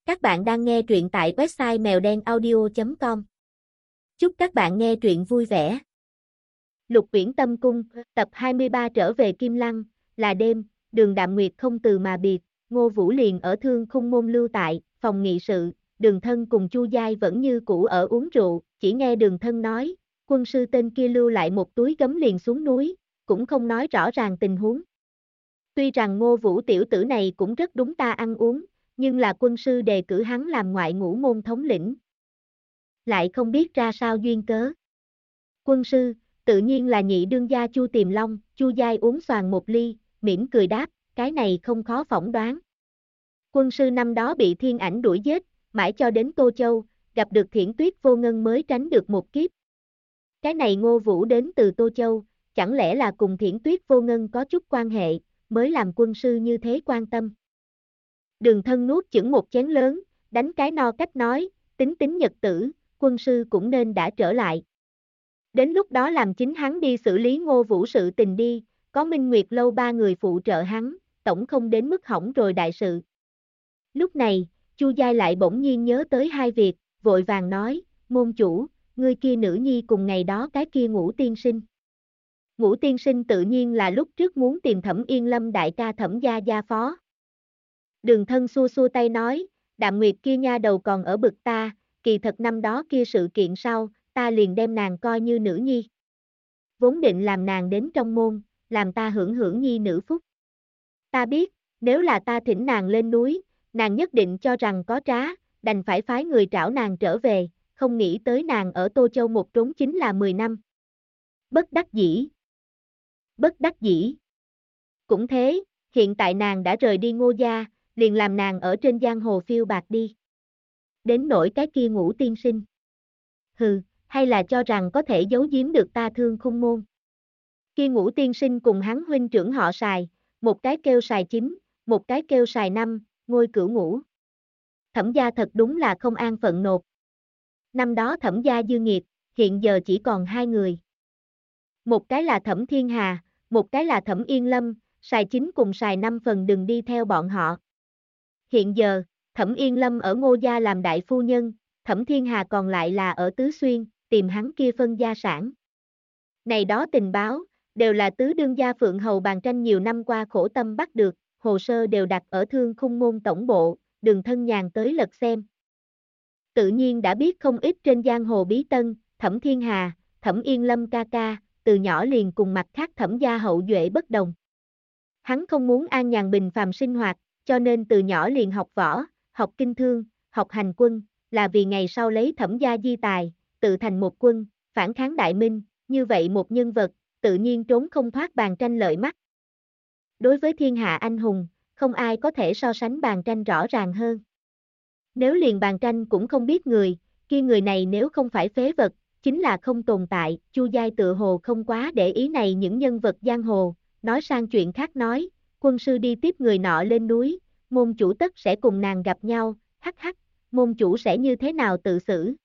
Các bạn đang nghe truyện tại website mèo đen audio.com. Chúc các bạn nghe truyện vui vẻ. Lục Uyển Tâm Cung, tập 23 trở về Kim Lăng, là đêm, Đường Đạm Nguyệt không từ mà biệt, Ngô Vũ liền ở Thương Khung môn lưu tại, phòng nghị sự, Đường Thân cùng Chu Giai vẫn như cũ ở uống rượu, chỉ nghe Đường Thân nói, quân sư tên kia lưu lại một túi gấm liền xuống núi, cũng không nói rõ ràng tình huống. Tuy rằng Ngô Vũ tiểu tử này cũng rất đúng ta ăn uống, nhưng là quân sư đề cử hắn làm ngoại ngũ môn thống lĩnh. Lại không biết ra sao duyên cớ. Quân sư, tự nhiên là nhị đương gia Chu Tiềm Long, Chu Giai uống xoàng một ly, mỉm cười đáp, cái này không khó phỏng đoán. Quân sư năm đó bị thiên ảnh đuổi giết, mãi cho đến Tô Châu, gặp được Thiển Tuyết Vô Ngân mới tránh được một kiếp. Cái này Ngô Vũ đến từ Tô Châu, chẳng lẽ là cùng Thiển Tuyết Vô Ngân có chút quan hệ, mới làm quân sư như thế quan tâm. Đường Thân nuốt chửng một chén lớn, đánh cái no cách nói, tính tính nhật tử, quân sư cũng nên đã trở lại. Đến lúc đó làm chính hắn đi xử lý Ngô Vũ sự tình đi, có Minh Nguyệt lâu ba người phụ trợ hắn, tổng không đến mức hỏng rồi đại sự. Lúc này, Chu Giai lại bỗng nhiên nhớ tới hai việc, vội vàng nói, môn chủ, ngươi kia nữ nhi cùng ngày đó cái kia Ngũ tiên sinh. Ngũ tiên sinh tự nhiên là lúc trước muốn tìm Thẩm Yên Lâm đại ca Thẩm gia gia phó. Đường Thân xua xua tay nói, Đạm Nguyệt kia nha đầu còn ở bực ta, kỳ thật năm đó kia sự kiện sau, ta liền đem nàng coi như nữ nhi. Vốn định làm nàng đến trong môn, làm ta hưởng hưởng nhi nữ phúc. Ta biết, nếu là ta thỉnh nàng lên núi, nàng nhất định cho rằng có trá, đành phải phái người trảo nàng trở về, không nghĩ tới nàng ở Tô Châu một trốn chính là 10 năm. Bất đắc dĩ. Bất đắc dĩ. Cũng thế, hiện tại nàng đã rời đi Ngô gia, liền làm nàng ở trên giang hồ phiêu bạc đi. Đến nỗi cái kia Ngũ tiên sinh. Hừ, hay là cho rằng có thể giấu giếm được ta Thương Khung môn. Kia Ngũ tiên sinh cùng hắn huynh trưởng họ Sài, một cái kêu Sài 9, một cái kêu Sài 5, ngôi cửu ngũ. Thẩm gia thật đúng là không an phận nột. Năm đó Thẩm gia dư nghiệt, hiện giờ chỉ còn hai người. Một cái là Thẩm Thiên Hà, một cái là Thẩm Yên Lâm, Sài 9 cùng Sài 5 phần đừng đi theo bọn họ. Hiện giờ, Thẩm Yên Lâm ở Ngô gia làm đại phu nhân, Thẩm Thiên Hà còn lại là ở Tứ Xuyên, tìm hắn kia phân gia sản. Này đó tình báo, đều là tứ đương gia Phượng Hầu Bàn Tranh nhiều năm qua khổ tâm bắt được, hồ sơ đều đặt ở Thương Khung môn tổng bộ, Đường Thân nhàn tới lật xem. Tự nhiên đã biết không ít trên giang hồ bí tân, Thẩm Thiên Hà, Thẩm Yên Lâm ca ca, từ nhỏ liền cùng mặt khác Thẩm gia hậu duệ bất đồng. Hắn không muốn an nhàn bình phàm sinh hoạt, cho nên từ nhỏ liền học võ, học kinh thương, học hành quân, là vì ngày sau lấy Thẩm gia di tài, tự thành một quân, phản kháng đại minh, như vậy một nhân vật, tự nhiên trốn không thoát Bàn Tranh lợi mắt. Đối với thiên hạ anh hùng, không ai có thể so sánh Bàn Tranh rõ ràng hơn. Nếu liền Bàn Tranh cũng không biết người, kia người này nếu không phải phế vật, chính là không tồn tại, Chu Giai tự hồ không quá để ý này những nhân vật giang hồ, nói sang chuyện khác nói, quân sư đi tiếp người nọ lên núi, môn chủ tất sẽ cùng nàng gặp nhau, hắc hắc, môn chủ sẽ như thế nào tự xử.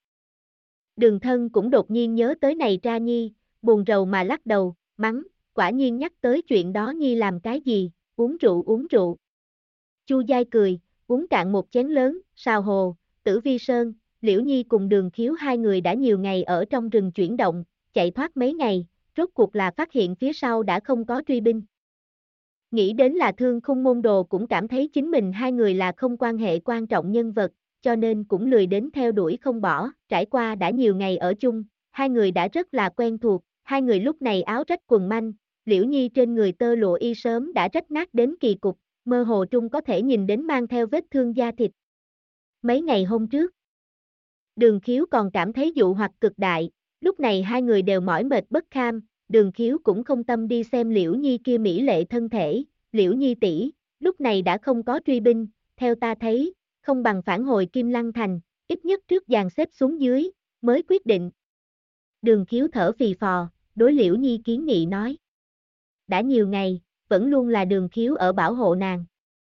Đường Thân cũng đột nhiên nhớ tới này Tra Nhi, buồn rầu mà lắc đầu, mắng, quả nhiên nhắc tới chuyện đó Nhi làm cái gì, uống rượu uống rượu. Chu Giai cười, uống cạn một chén lớn, Sào Hồ, Tử Vi Sơn, Liễu Nhi cùng Đường Khiếu hai người đã nhiều ngày ở trong rừng chuyển động, chạy thoát mấy ngày, rốt cuộc là phát hiện phía sau đã không có truy binh. Nghĩ đến là Thương Khung môn đồ cũng cảm thấy chính mình hai người là không quan hệ quan trọng nhân vật, cho nên cũng lười đến theo đuổi không bỏ, trải qua đã nhiều ngày ở chung, hai người đã rất là quen thuộc, hai người lúc này áo rách quần manh, Liễu Nhi trên người tơ lụa y sớm đã rách nát đến kỳ cục, mơ hồ trung có thể nhìn đến mang theo vết thương da thịt. Mấy ngày hôm trước, Đường Khiếu còn cảm thấy dụ hoặc cực đại, lúc này hai người đều mỏi mệt bất kham, Đường Khiếu cũng không tâm đi xem Liễu Nhi kia mỹ lệ thân thể, Liễu Nhi tỷ, lúc này đã không có truy binh, theo ta thấy, không bằng phản hồi Kim Lăng Thành, ít nhất trước dàn xếp xuống dưới, mới quyết định. Đường Khiếu thở phì phò, đối Liễu Nhi kiến nghị nói. Đã nhiều ngày, vẫn luôn là Đường Khiếu ở bảo hộ nàng.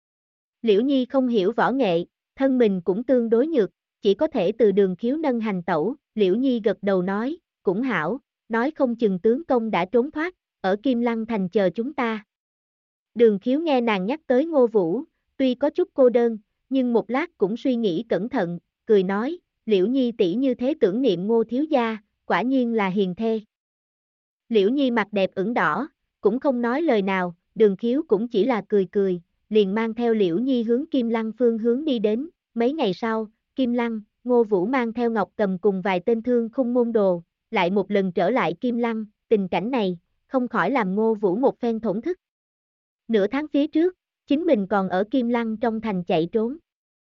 Liễu Nhi không hiểu võ nghệ, thân mình cũng tương đối nhược, chỉ có thể từ Đường Khiếu nâng hành tẩu, Liễu Nhi gật đầu nói, cũng hảo, nói không chừng tướng công đã trốn thoát, ở Kim Lăng Thành chờ chúng ta. Đường Khiếu nghe nàng nhắc tới Ngô Vũ, tuy có chút cô đơn, nhưng một lát cũng suy nghĩ cẩn thận, cười nói, Liễu Nhi tỷ như thế tưởng niệm Ngô thiếu gia, quả nhiên là hiền thê. Liễu Nhi mặt đẹp ửng đỏ, cũng không nói lời nào, Đường Khiếu cũng chỉ là cười cười, liền mang theo Liễu Nhi hướng Kim Lăng phương hướng đi đến. Mấy ngày sau, Kim Lăng, Ngô Vũ mang theo Ngọc Cầm cùng vài tên thương khung môn đồ, lại một lần trở lại Kim Lăng, tình cảnh này, không khỏi làm Ngô Vũ một phen thổn thức. Nửa tháng phía trước, chính mình còn ở Kim Lăng trong thành chạy trốn.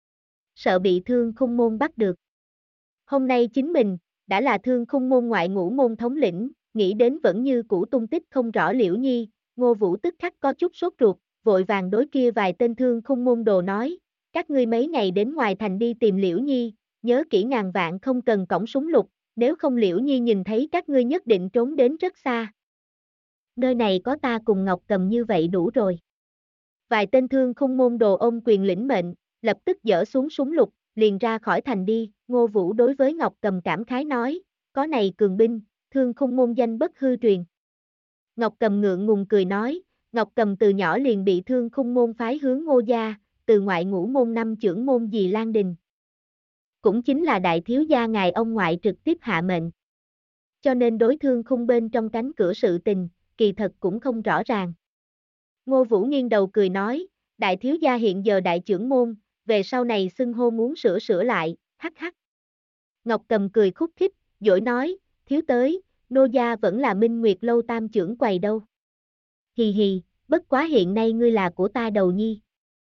Sợ bị thương khung môn bắt được. Hôm nay chính mình, đã là thương khung môn ngoại ngũ môn thống lĩnh, nghĩ đến vẫn như cũ tung tích không rõ Liễu Nhi, Ngô Vũ tức khắc có chút sốt ruột, vội vàng đối kia vài tên thương khung môn đồ nói, các ngươi mấy ngày đến ngoài thành đi tìm Liễu Nhi, nhớ kỹ ngàn vạn không cần cõng súng lục, nếu không Liễu Nhi nhìn thấy các ngươi nhất định trốn đến rất xa. Nơi này có ta cùng Ngọc Cầm như vậy đủ rồi. Vài tên thương khung môn đồ ôm quyền lĩnh mệnh, lập tức dỡ xuống súng lục, liền ra khỏi thành đi, Ngô Vũ đối với Ngọc Cầm cảm khái nói, có này cường binh, thương khung môn danh bất hư truyền. Ngọc Cầm ngượng ngùng cười nói, Ngọc Cầm từ nhỏ liền bị thương khung môn phái hướng Ngô gia, từ ngoại ngũ môn năm trưởng môn dì Lan Đình. Cũng chính là đại thiếu gia ngài ông ngoại trực tiếp hạ mệnh. Cho nên đối thương khung bên trong cánh cửa sự tình, kỳ thật cũng không rõ ràng. Ngô Vũ nghiêng đầu cười nói, đại thiếu gia hiện giờ đại trưởng môn, về sau này xưng hô muốn sửa lại, hắc hắc. Ngọc Cầm cười khúc khích, dỗi nói, thiếu tới, nô gia vẫn là Minh Nguyệt lâu tam trưởng quầy đâu. Hì hì, bất quá hiện nay ngươi là của ta đầu nhi.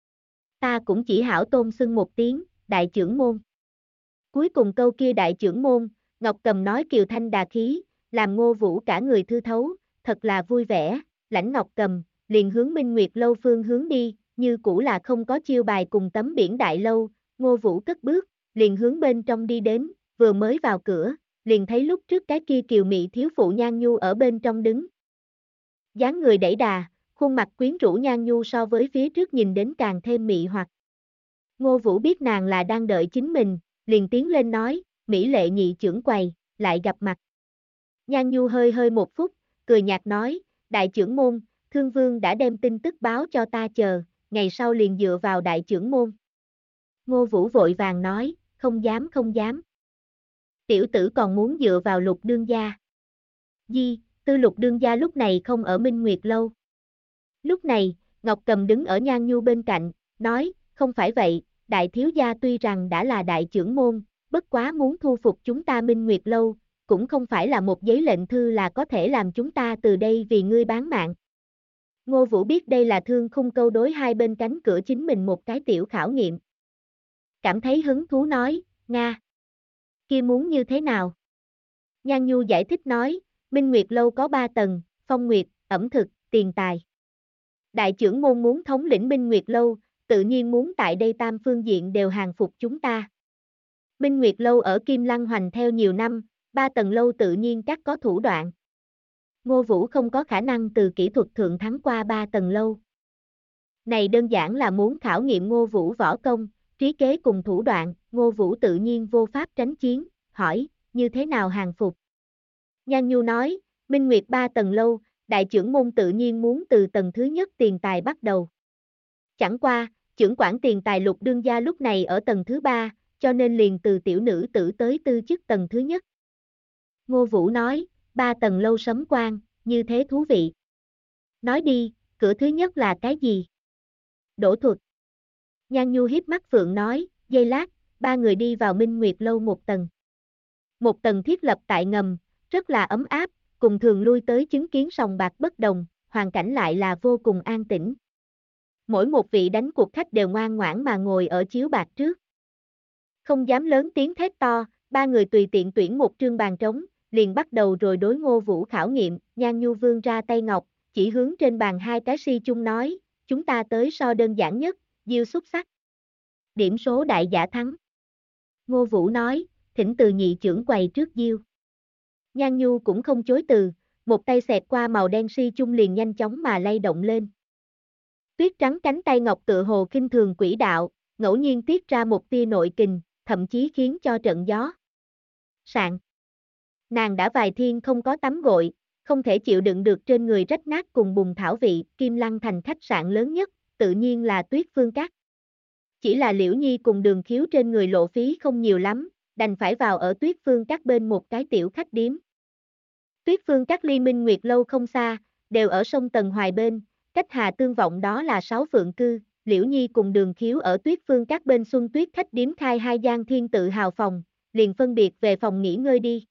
Ta cũng chỉ hảo tôn xưng một tiếng, đại trưởng môn. Cuối cùng câu kia đại trưởng môn, Ngọc Cầm nói kiều thanh đà khí, làm Ngô Vũ cả người thư thấu, thật là vui vẻ, lãnh Ngọc Cầm, liền hướng Minh Nguyệt lâu phương hướng đi, như cũ là không có chiêu bài cùng tấm biển đại lâu, Ngô Vũ cất bước, liền hướng bên trong đi đến, vừa mới vào cửa, liền thấy lúc trước cái kia kiều mị thiếu phụ Nhan Nhu ở bên trong đứng. Dáng người đẩy đà, khuôn mặt quyến rũ Nhan Nhu so với phía trước nhìn đến càng thêm mị hoặc. Ngô Vũ biết nàng là đang đợi chính mình, liền tiến lên nói, Mỹ lệ nhị trưởng quầy, lại gặp mặt. Nhan Nhu hơi hơi một phút, cười nhạt nói, đại trưởng môn, Thương Vương đã đem tin tức báo cho ta chờ, ngày sau liền dựa vào đại trưởng môn. Ngô Vũ vội vàng nói, không dám không dám. Tiểu tử còn muốn dựa vào Lục đương gia. Tư Lục đương gia lúc này không ở Minh Nguyệt lâu. Lúc này, Ngọc Cầm đứng ở Nhan Nhu bên cạnh, nói, không phải vậy, đại thiếu gia tuy rằng đã là đại trưởng môn, bất quá muốn thu phục chúng ta Minh Nguyệt lâu, cũng không phải là một giấy lệnh thư là có thể làm chúng ta từ đây vì ngươi bán mạng. Ngô Vũ biết đây là thương khung câu đối hai bên cánh cửa chính mình một cái tiểu khảo nghiệm. Cảm thấy hứng thú nói, Nga. Kia muốn như thế nào? Nhan Nhu giải thích nói, Minh Nguyệt lâu có 3 tầng, phong nguyệt, ẩm thực, tiền tài. Đại trưởng môn muốn thống lĩnh Minh Nguyệt lâu, tự nhiên muốn tại đây tam phương diện đều hàng phục chúng ta. Minh Nguyệt lâu ở Kim Lăng hoành theo nhiều năm, 3 tầng lâu tự nhiên các có thủ đoạn. Ngô Vũ không có khả năng từ kỹ thuật thượng thắng qua 3 tầng lâu. Này đơn giản là muốn khảo nghiệm Ngô Vũ võ công, trí kế cùng thủ đoạn, Ngô Vũ tự nhiên vô pháp tránh chiến, hỏi, như thế nào hàng phục? Nhan Nhu nói, Minh Nguyệt 3 tầng lâu, đại trưởng môn tự nhiên muốn từ tầng thứ nhất tiền tài bắt đầu. Chẳng qua, trưởng quản tiền tài Lục đương gia lúc này ở tầng thứ 3, cho nên liền từ tiểu nữ tử tới tư chức tầng thứ nhất. Ngô Vũ nói, 3 tầng lâu sấm quan, như thế thú vị. Nói đi, cửa thứ nhất là cái gì? Đổ thuật. Nhan Nhu hiếp mắt phượng nói, giây lát, 3 người đi vào Minh Nguyệt lâu một tầng. Một tầng thiết lập tại ngầm, rất là ấm áp, cùng thường lui tới chứng kiến sòng bạc bất đồng, hoàn cảnh lại là vô cùng an tĩnh. Mỗi một vị đánh cuộc khách đều ngoan ngoãn mà ngồi ở chiếu bạc trước. Không dám lớn tiếng thét to, 3 người tùy tiện tuyển một trương bàn trống, liền bắt đầu rồi đối Ngô Vũ khảo nghiệm, Nhan Nhu vươn ra tay ngọc, chỉ hướng trên bàn hai cái si chung nói, chúng ta tới so đơn giản nhất, diêu xúc sắc. Điểm số đại giả thắng. Ngô Vũ nói, thỉnh từ nhị trưởng quầy trước diêu. Nhan Nhu cũng không chối từ, một tay xẹt qua màu đen si chung liền nhanh chóng mà lay động lên. Tuyết trắng cánh tay ngọc tựa hồ khinh thường quỹ đạo, ngẫu nhiên tiết ra một tia nội kình, thậm chí khiến cho trận gió. Sạn. Nàng đã vài thiên không có tắm gội, không thể chịu đựng được trên người rách nát cùng bùn thảo vị, Kim Lăng thành khách sạn lớn nhất, tự nhiên là Tuyết Phương Các. Chỉ là Liễu Nhi cùng Đường Khiếu trên người lộ phí không nhiều lắm, đành phải vào ở Tuyết Phương Các bên một cái tiểu khách điếm. Tuyết Phương Các ly Minh Nguyệt lâu không xa, đều ở sông Tần Hoài bên, cách Hà Tương Vọng đó là 6 phượng cư. Liễu Nhi cùng Đường Khiếu ở Tuyết Phương Các bên Xuân Tuyết khách điếm khai 2 gian thiên tự hào phòng, liền phân biệt về phòng nghỉ ngơi đi.